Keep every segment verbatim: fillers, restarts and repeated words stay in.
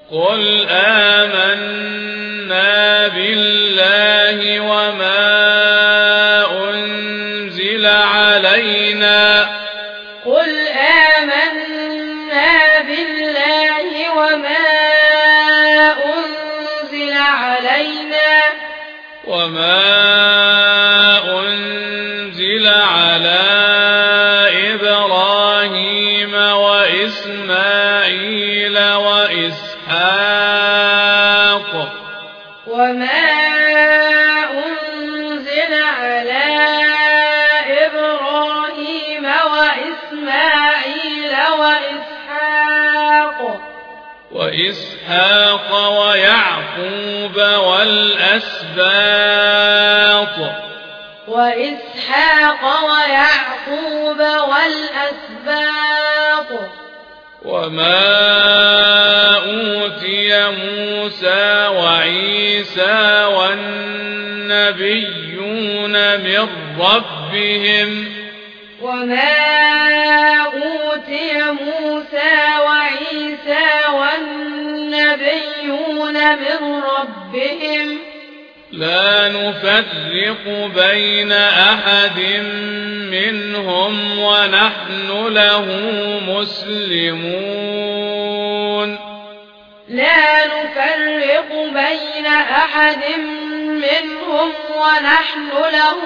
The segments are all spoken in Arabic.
قل آمنا بالله وما أنزل علينا قل آمنا بالله وما أنزل علينا وما أنزل على إبراهيم وإسماعيل وإسحاق وما أنزل على إبراهيم وإسماعيل وإسحاق وإسحاق ويعقوب والأسباط وإسحاق ويعقوب والأسباط وما أوتي موسى وعيسى والنبيون من ربهم وما أوتي موسى وعيسى والنبيون من ربهم لا نفرق بين أحد منهم ونحن له مسلمون لا نفرق بين أحد منهم ونحن له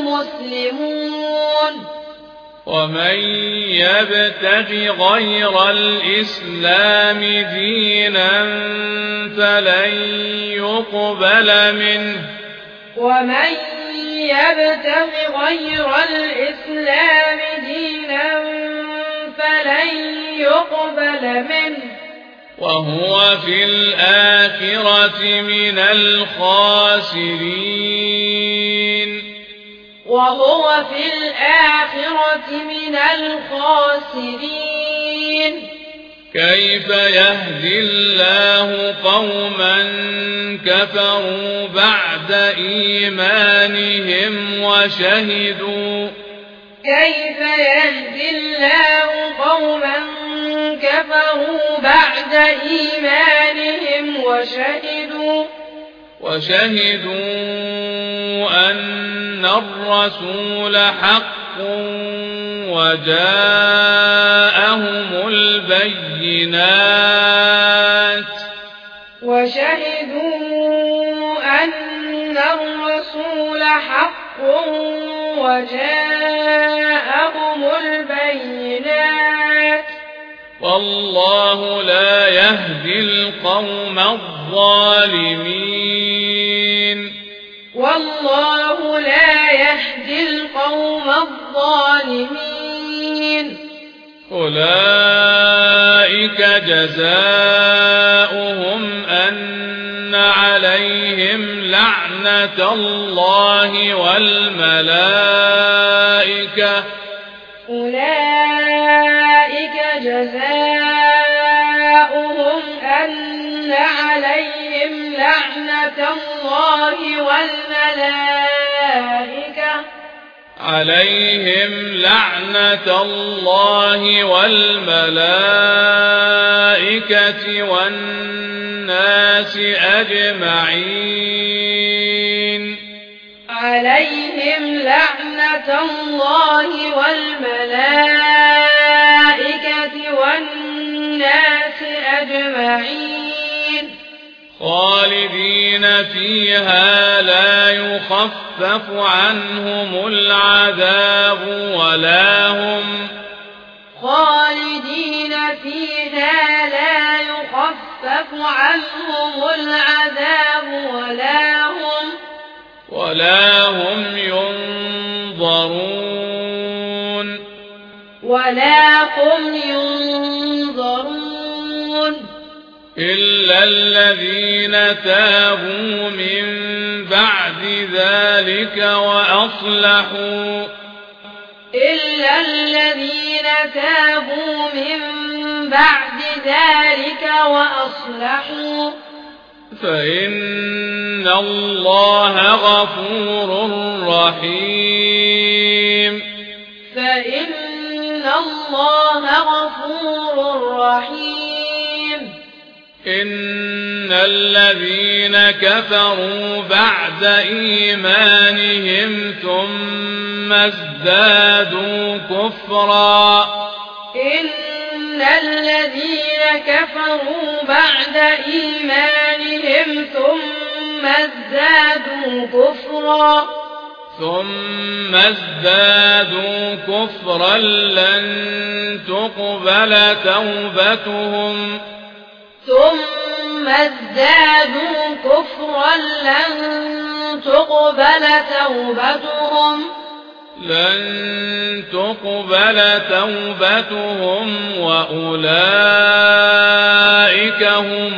مسلمون ومن يبتغ غير الإسلام دينا فلن يقبل منه ومن يبتغ غير الإسلام دينا فلن يقبل منه وهو في الآخرة من الخاسرين وهو في الآخرة من الخاسرين كيف يهدي الله قوما كفروا بعد إيمانهم وشهدوا كيف يهدي الله قوما كفروا بعد إيمانهم وشهدوا وشهدوا أن الرسول حق وجاءهم البينات وشهدوا أن الرسول حق وجاءهم البينات والله لا يهدي القوم الظالمين والله لا يهدي القوم الظالمين أولئك جزاؤهم أن عليهم لعنة الله والملائكة أولئك جزاؤهم أن عليهم لعنة الله والملائكة عليهم لعنة الله والملائكة والناس أجمعين عليهم لعنة الله والملائكة والناس أجمعين خالدين فيها لا يخفف عنهم العذاب ولا هم خالدين فيها لا يخفف عنهم العذاب ولا هم ولا هم ينظرون ولا هم ينظرون إلا الذين تابوا من بعد ذلك وأصلحوا إلا الذين تابوا من بعد ذلك وأصلحوا فإن الله غفور رحيم فإن الله غفور رحيم إن الذين كفروا بعد إيمانهم ثم ازدادوا كفرا إن الذين كفروا بعد إيمانهم ثم ازدادوا كفرا ثم ازدادوا كفرا لن تقبل توبتهم ثم ازدادوا كفرا لن تقبل توبتهم لن تقبل توبتهم وأولئك هم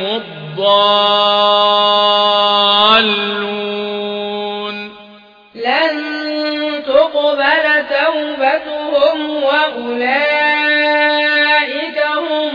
الضالون لن تقبل توبتهم وأولئك هم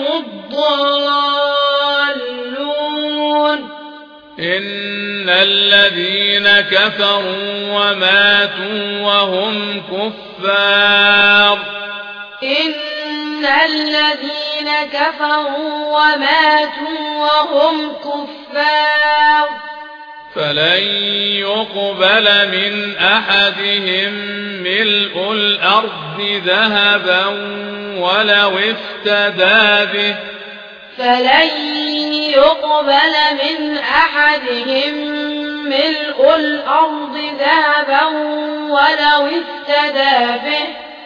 الضالون إن الذين كفروا وماتوا وهم كفار إن الذين كفروا وماتوا وهم كفار فلن يقبل من أحدهم ملء الأرض ذهبا ولو افتدى به فلن يقبل من أحدهم ملء الأرض ذهبا ولو افتدى به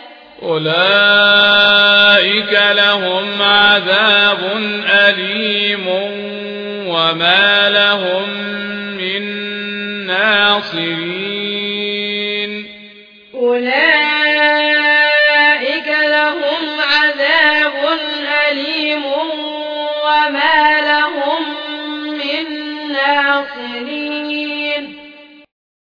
أولئك لهم عذاب أليم وما لهم من ناصرين أولئك لهم عذاب أليم وما لهم من ناصرين